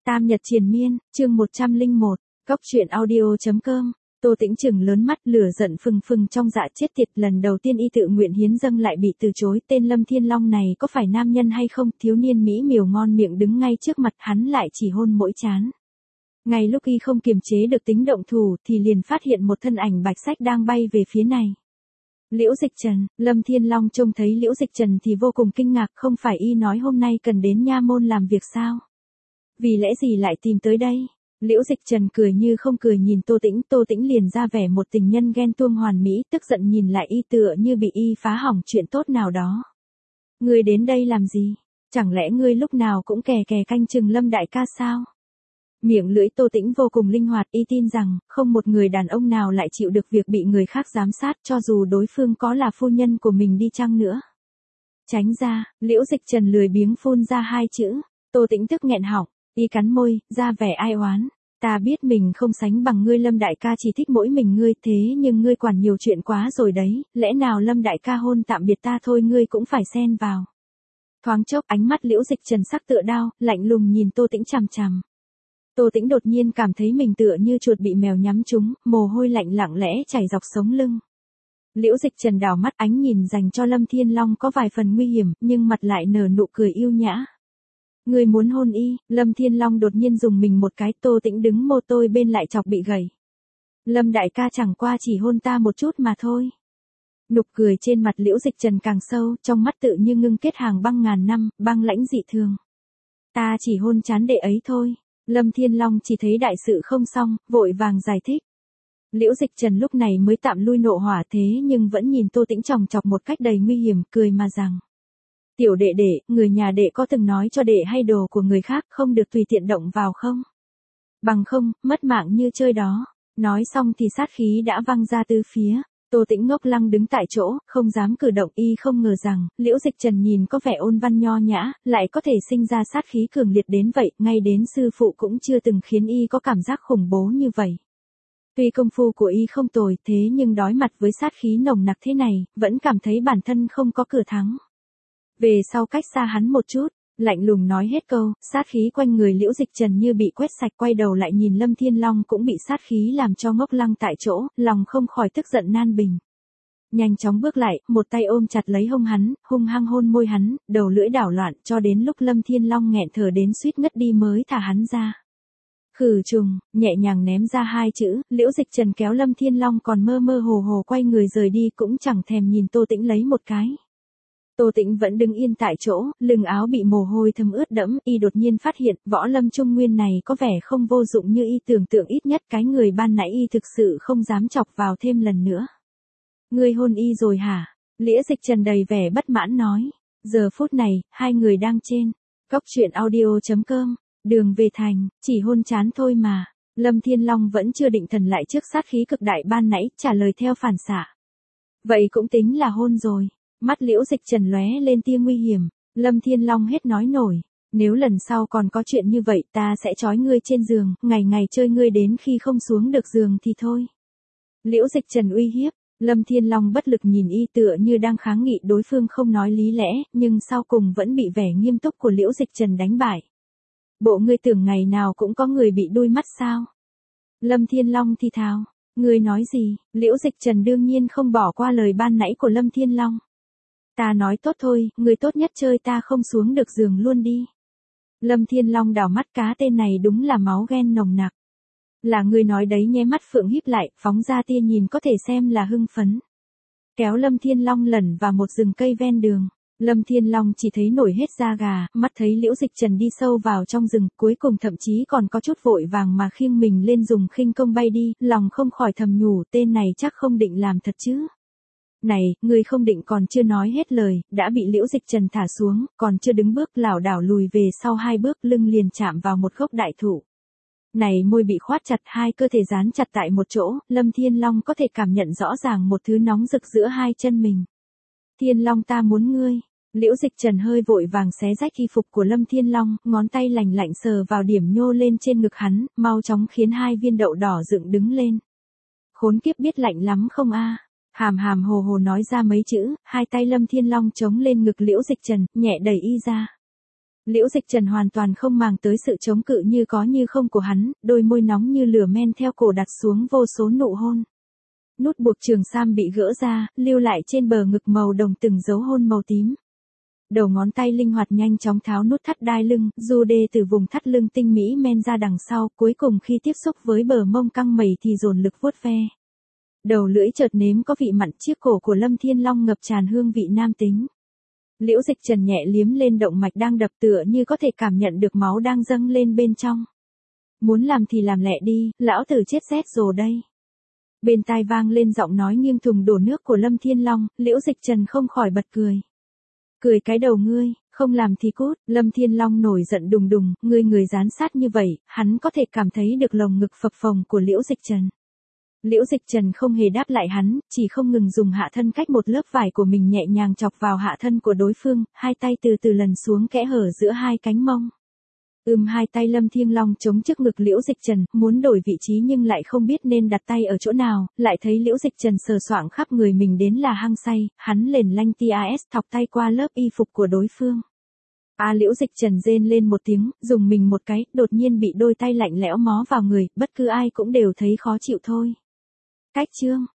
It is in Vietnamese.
Tam Nhật Triền Miên, chương 101, Góc truyện audio.com. Tô Tĩnh trừng lớn mắt, lửa giận phừng phừng trong dạ, chết tiệt, lần đầu tiên y tự nguyện hiến dâng lại bị từ chối. Tên Lâm Thiên Long này có phải nam nhân hay không? Thiếu niên mỹ miều ngon miệng đứng ngay trước mặt hắn lại chỉ hôn mỗi trán. Ngay lúc y không kiềm chế được tính động thủ thì liền phát hiện một thân ảnh bạch sách đang bay về phía này. Liễu Dịch Trần. Lâm Thiên Long trông thấy Liễu Dịch Trần thì vô cùng kinh ngạc, không phải y nói hôm nay cần đến nha môn làm việc sao? Vì lẽ gì lại tìm tới đây? Liễu Dịch Trần cười như không cười nhìn Tô Tĩnh liền ra vẻ một tình nhân ghen tuông hoàn mỹ, tức giận nhìn lại y tựa như bị y phá hỏng chuyện tốt nào đó. Ngươi đến đây làm gì? Chẳng lẽ ngươi lúc nào cũng kè kè canh chừng Lâm đại ca sao? Miệng lưỡi Tô Tĩnh vô cùng linh hoạt, y tin rằng không một người đàn ông nào lại chịu được việc bị người khác giám sát, cho dù đối phương có là phu nhân của mình đi chăng nữa. Tránh ra. Liễu Dịch Trần lười biếng phun ra hai chữ. Tô Tĩnh tức nghẹn họng, y cắn môi, ra vẻ ai oán. Ta biết mình không sánh bằng ngươi, Lâm đại ca chỉ thích mỗi mình ngươi, thế nhưng ngươi quản nhiều chuyện quá rồi đấy, lẽ nào Lâm đại ca hôn tạm biệt ta thôi ngươi cũng phải xen vào. Thoáng chốc ánh mắt Liễu Dịch Trần sắc tựa đao, lạnh lùng nhìn Tô Tĩnh chằm chằm. Tô Tĩnh đột nhiên cảm thấy mình tựa như chuột bị mèo nhắm trúng, mồ hôi lạnh lặng lẽ chảy dọc sống lưng. Liễu Dịch Trần đảo mắt, ánh nhìn dành cho Lâm Thiên Long có vài phần nguy hiểm, nhưng mặt lại nở nụ cười yêu nhã. Ngươi muốn hôn y? Lâm Thiên Long đột nhiên dùng mình một cái. Tô Tĩnh đứng mô tôi bên lại chọc bị gầy. Lâm đại ca chẳng qua chỉ hôn ta một chút mà thôi. Nụ cười trên mặt Liễu Dịch Trần càng sâu, trong mắt tự như ngưng kết hàng băng ngàn năm, băng lãnh dị thường. Ta chỉ hôn chán đệ ấy thôi. Lâm Thiên Long chỉ thấy đại sự không xong, vội vàng giải thích. Liễu Dịch Trần lúc này mới tạm lui nộ hỏa, thế nhưng vẫn nhìn Tô Tĩnh chòng chọc một cách đầy nguy hiểm, cười mà rằng. Tiểu đệ đệ, người nhà đệ có từng nói cho đệ hay đồ của người khác không được tùy tiện động vào không? Bằng không, mất mạng như chơi đó. Nói xong thì sát khí đã văng ra tứ phía. Tô Tĩnh ngốc lăng đứng tại chỗ, không dám cử động, y không ngờ rằng, Liễu Dịch Trần nhìn có vẻ ôn văn nho nhã, lại có thể sinh ra sát khí cường liệt đến vậy, ngay đến sư phụ cũng chưa từng khiến y có cảm giác khủng bố như vậy. Tuy công phu của y không tồi, thế nhưng đối mặt với sát khí nồng nặc thế này, vẫn cảm thấy bản thân không có cửa thắng. Về sau cách xa hắn một chút, lạnh lùng nói hết câu, sát khí quanh người Liễu Dịch Trần như bị quét sạch, quay đầu lại nhìn Lâm Thiên Long cũng bị sát khí làm cho ngốc lăng tại chỗ, lòng không khỏi tức giận nan bình. Nhanh chóng bước lại, một tay ôm chặt lấy hông hắn, hung hăng hôn môi hắn, đầu lưỡi đảo loạn cho đến lúc Lâm Thiên Long nghẹn thở đến suýt ngất đi mới thả hắn ra. Khử trùng, nhẹ nhàng ném ra hai chữ, Liễu Dịch Trần kéo Lâm Thiên Long còn mơ mơ hồ hồ quay người rời đi, cũng chẳng thèm nhìn Tô Tĩnh lấy một cái. Tô Tĩnh vẫn đứng yên tại chỗ, lưng áo bị mồ hôi thấm ướt đẫm, y đột nhiên phát hiện, võ lâm trung nguyên này có vẻ không vô dụng như y tưởng tượng, ít nhất cái người ban nãy y thực sự không dám chọc vào thêm lần nữa. Ngươi hôn y rồi hả? Liễu Dịch Trần đầy vẻ bất mãn nói. Giờ phút này, hai người đang trên Góc truyện audio.com, đường về thành, chỉ hôn chán thôi mà. Lâm Thiên Long vẫn chưa định thần lại trước sát khí cực đại ban nãy, trả lời theo phản xạ. Vậy cũng tính là hôn rồi. Mắt Liễu Dịch Trần lóe lên tia nguy hiểm. Lâm Thiên Long hết nói nổi. Nếu lần sau còn có chuyện như vậy ta sẽ trói ngươi trên giường, ngày ngày chơi ngươi đến khi không xuống được giường thì thôi. Liễu Dịch Trần uy hiếp. Lâm Thiên Long bất lực nhìn y tựa như đang kháng nghị đối phương không nói lý lẽ, nhưng sau cùng vẫn bị vẻ nghiêm túc của Liễu Dịch Trần đánh bại. Bộ ngươi tưởng ngày nào cũng có người bị đuôi mắt sao? Lâm Thiên Long thì thào. Ngươi nói gì? Liễu Dịch Trần đương nhiên không bỏ qua lời ban nãy của Lâm Thiên Long. Ta nói tốt thôi, người tốt nhất chơi ta không xuống được giường luôn đi. Lâm Thiên Long đảo mắt, cá tên này đúng là máu ghen nồng nặc. Là người nói đấy nhé, mắt phượng híp lại, phóng ra tia nhìn có thể xem là hưng phấn. Kéo Lâm Thiên Long lẩn vào một rừng cây ven đường. Lâm Thiên Long chỉ thấy nổi hết da gà, mắt thấy Liễu Dịch Trần đi sâu vào trong rừng, cuối cùng thậm chí còn có chút vội vàng mà khiêng mình lên dùng khinh công bay đi, lòng không khỏi thầm nhủ, tên này chắc không định làm thật chứ. Này, ngươi không định, còn chưa nói hết lời, đã bị Liễu Dịch Trần thả xuống, còn chưa đứng bước lảo đảo lùi về sau hai bước, lưng liền chạm vào một gốc đại thụ. Này, môi bị khoát chặt, hai cơ thể dán chặt tại một chỗ, Lâm Thiên Long có thể cảm nhận rõ ràng một thứ nóng rực giữa hai chân mình. Thiên Long, ta muốn ngươi. Liễu Dịch Trần hơi vội vàng xé rách y phục của Lâm Thiên Long, ngón tay lành lạnh sờ vào điểm nhô lên trên ngực hắn, mau chóng khiến hai viên đậu đỏ dựng đứng lên. Khốn kiếp, biết lạnh lắm không a? Hàm hàm hồ hồ nói ra mấy chữ, hai tay Lâm Thiên Long chống lên ngực Liễu Dịch Trần, nhẹ đẩy y ra. Liễu Dịch Trần hoàn toàn không màng tới sự chống cự như có như không của hắn, đôi môi nóng như lửa men theo cổ đặt xuống vô số nụ hôn. Nút buộc trường sam bị gỡ ra, lưu lại trên bờ ngực màu đồng từng dấu hôn màu tím. Đầu ngón tay linh hoạt nhanh chóng tháo nút thắt đai lưng, du đê từ vùng thắt lưng tinh mỹ men ra đằng sau, cuối cùng khi tiếp xúc với bờ mông căng mẩy thì dồn lực vuốt ve. Đầu lưỡi chợt nếm có vị mặn, chiếc cổ của Lâm Thiên Long ngập tràn hương vị nam tính. Liễu Dịch Trần nhẹ liếm lên động mạch đang đập tựa như có thể cảm nhận được máu đang dâng lên bên trong. Muốn làm thì làm lẹ đi, lão tử chết rét rồi đây. Bên tai vang lên giọng nói nghiêng thùng đổ nước của Lâm Thiên Long, Liễu Dịch Trần không khỏi bật cười. Cười cái đầu ngươi, không làm thì cút. Lâm Thiên Long nổi giận đùng đùng, người gián sát như vậy, hắn có thể cảm thấy được lồng ngực phập phồng của Liễu Dịch Trần. Liễu Dịch Trần không hề đáp lại hắn, chỉ không ngừng dùng hạ thân cách một lớp vải của mình nhẹ nhàng chọc vào hạ thân của đối phương, hai tay từ từ lần xuống kẽ hở giữa hai cánh mông. Hai tay Lâm Thiên Long chống trước ngực Liễu Dịch Trần, muốn đổi vị trí nhưng lại không biết nên đặt tay ở chỗ nào, lại thấy Liễu Dịch Trần sờ soạng khắp người mình đến là hăng say, hắn lền lanh TAS thọc tay qua lớp y phục của đối phương. Liễu Dịch Trần rên lên một tiếng, dùng mình một cái, đột nhiên bị đôi tay lạnh lẽo mó vào người, bất cứ ai cũng đều thấy khó chịu thôi. Cách chương